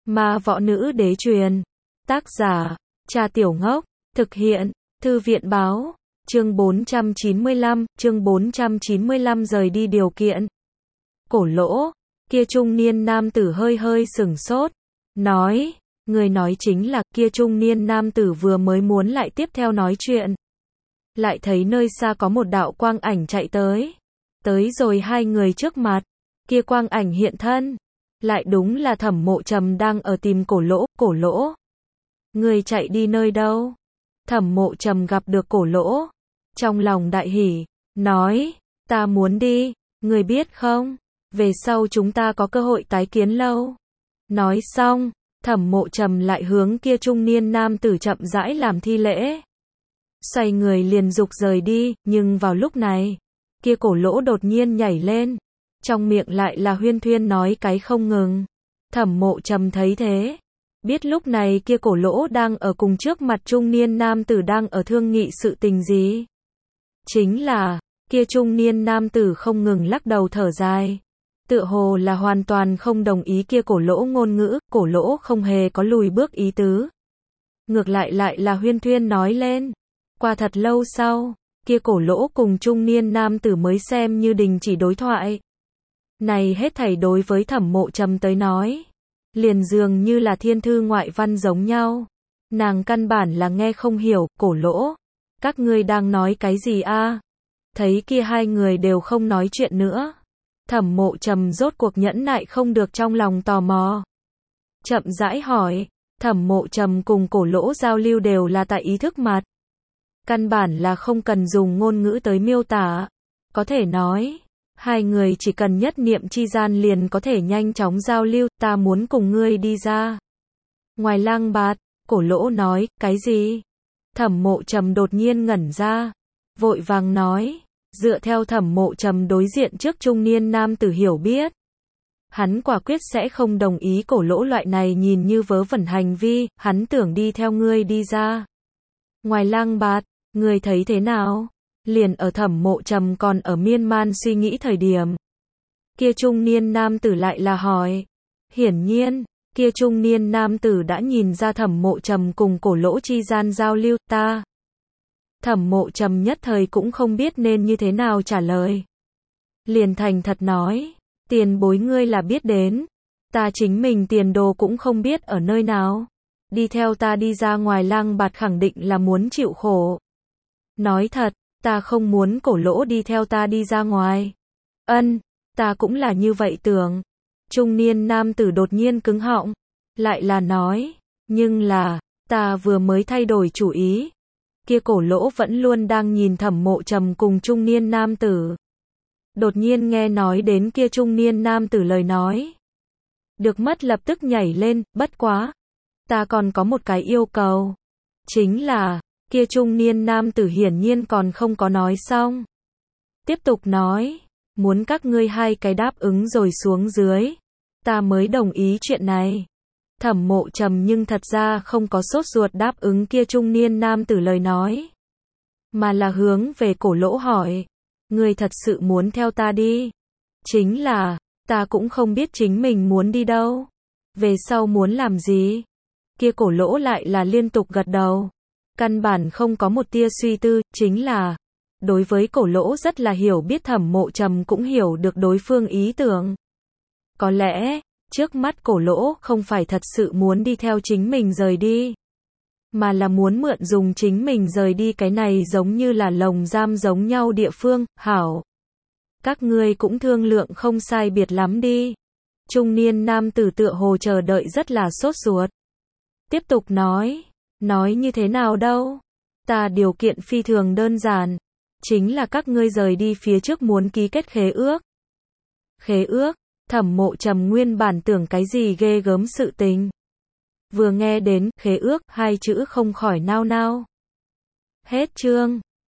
Ma Võ Nữ Đế truyền. Tác giả, Cha Tiểu Ngốc. Thực hiện, Thư viện Báo. Chương 495 rời đi điều kiện. Cổ Lỗ, kia trung niên nam tử hơi hơi sửng sốt, nói, người nói chính là, kia trung niên nam tử vừa mới muốn lại tiếp theo nói chuyện. Lại thấy nơi xa có một đạo quang ảnh chạy tới. Tới rồi hai người trước mặt, kia quang ảnh hiện thân. Lại đúng là Thẩm Mộ Trầm đang ở tìm Cổ Lỗ. Người chạy đi nơi đâu? Thẩm Mộ Trầm gặp được Cổ Lỗ. Trong lòng đại hỉ, nói, ta muốn đi, người biết không? Về sau chúng ta có cơ hội tái kiến lâu. Nói xong, Thẩm Mộ Trầm lại hướng kia trung niên nam tử chậm rãi làm thi lễ. Xoay người liền dục rời đi, nhưng vào lúc này, kia Cổ Lỗ đột nhiên nhảy lên. Trong miệng lại là huyên thuyên nói cái không ngừng. Thẩm Mộ Trầm thấy thế, biết lúc này kia Cổ Lỗ đang ở cùng trước mặt trung niên nam tử đang ở thương nghị sự tình gì. Chính là, kia trung niên nam tử không ngừng lắc đầu thở dài. Tựa hồ là hoàn toàn không đồng ý kia Cổ Lỗ ngôn ngữ, Cổ Lỗ không hề có lùi bước ý tứ. Ngược lại là huyên thuyên nói lên. Qua thật lâu sau, kia Cổ Lỗ cùng trung niên nam tử mới xem như đình chỉ đối thoại. Này hết thảy đối với Thẩm Mộ Trầm tới nói, liền dường như là thiên thư ngoại văn giống nhau. Nàng căn bản là nghe không hiểu. Cổ Lỗ, các ngươi đang nói cái gì a? Thấy kia hai người đều không nói chuyện nữa, Thẩm Mộ Trầm rốt cuộc nhẫn nại không được trong lòng tò mò. Chậm rãi hỏi, Thẩm Mộ Trầm cùng Cổ Lỗ giao lưu đều là tại ý thức mặt. Căn bản là không cần dùng ngôn ngữ tới miêu tả. Có thể nói, hai người chỉ cần nhất niệm chi gian liền có thể nhanh chóng giao lưu. Ta muốn cùng ngươi đi ra ngoài lang bạt. Cổ Lỗ nói, cái gì? Thẩm Mộ Trầm đột nhiên ngẩn ra, vội vàng nói, dựa theo Thẩm Mộ Trầm đối diện trước trung niên nam tử hiểu biết, hắn quả quyết sẽ không đồng ý Cổ Lỗ loại này nhìn như vớ vẩn hành vi. Hắn tưởng đi theo ngươi đi ra ngoài lang bạt, ngươi thấy thế nào? Liền ở Thẩm Mộ Trầm còn ở miên man suy nghĩ thời điểm, kia trung niên nam tử lại là hỏi. Hiển nhiên, kia trung niên nam tử đã nhìn ra Thẩm Mộ Trầm cùng Cổ Lỗ chi gian giao lưu. Ta. Thẩm Mộ Trầm nhất thời cũng không biết nên như thế nào trả lời. Liền thành thật nói, tiền bối ngươi là biết đến, ta chính mình tiền đồ cũng không biết ở nơi nào. Đi theo ta đi ra ngoài lang bạt khẳng định là muốn chịu khổ. Nói thật, ta không muốn Cổ Lỗ đi theo ta đi ra ngoài. Ta cũng là như vậy tưởng. Trung niên nam tử đột nhiên cứng họng, lại là nói, nhưng là, ta vừa mới thay đổi chủ ý. Kia Cổ Lỗ vẫn luôn đang nhìn Thẩm Mộ Trầm cùng trung niên nam tử. Đột nhiên nghe nói đến kia trung niên nam tử lời nói. Được mất lập tức nhảy lên, bất quá. Ta còn có một cái yêu cầu. Chính là, kia trung niên nam tử hiển nhiên còn không có nói xong. Tiếp tục nói, muốn các ngươi hai cái đáp ứng rồi xuống dưới, ta mới đồng ý chuyện này. Thẩm Mộ Trầm nhưng thật ra không có sốt ruột đáp ứng kia trung niên nam tử lời nói, mà là hướng về Cổ Lỗ hỏi, ngươi thật sự muốn theo ta đi? Chính là, ta cũng không biết chính mình muốn đi đâu. Về sau muốn làm gì? Kia Cổ Lỗ lại là liên tục gật đầu. Căn bản không có một tia suy tư. Chính là, đối với Cổ Lỗ rất là hiểu biết. Thẩm Mộ Trầm cũng hiểu được đối phương ý tưởng. Có lẽ, trước mắt Cổ Lỗ không phải thật sự muốn đi theo chính mình rời đi, mà là muốn mượn dùng chính mình rời đi cái này giống như là lồng giam giống nhau địa phương. Hảo, các ngươi cũng thương lượng không sai biệt lắm đi. Trung niên nam tử tựa hồ chờ đợi rất là sốt ruột. Tiếp tục nói như thế nào đâu? Ta điều kiện phi thường đơn giản, chính là các ngươi rời đi phía trước muốn ký kết khế ước. Khế ước? Thẩm Mộ Trầm nguyên bản tưởng cái gì ghê gớm sự tình. Vừa nghe đến khế ước hai chữ không khỏi nao nao. Hết chương.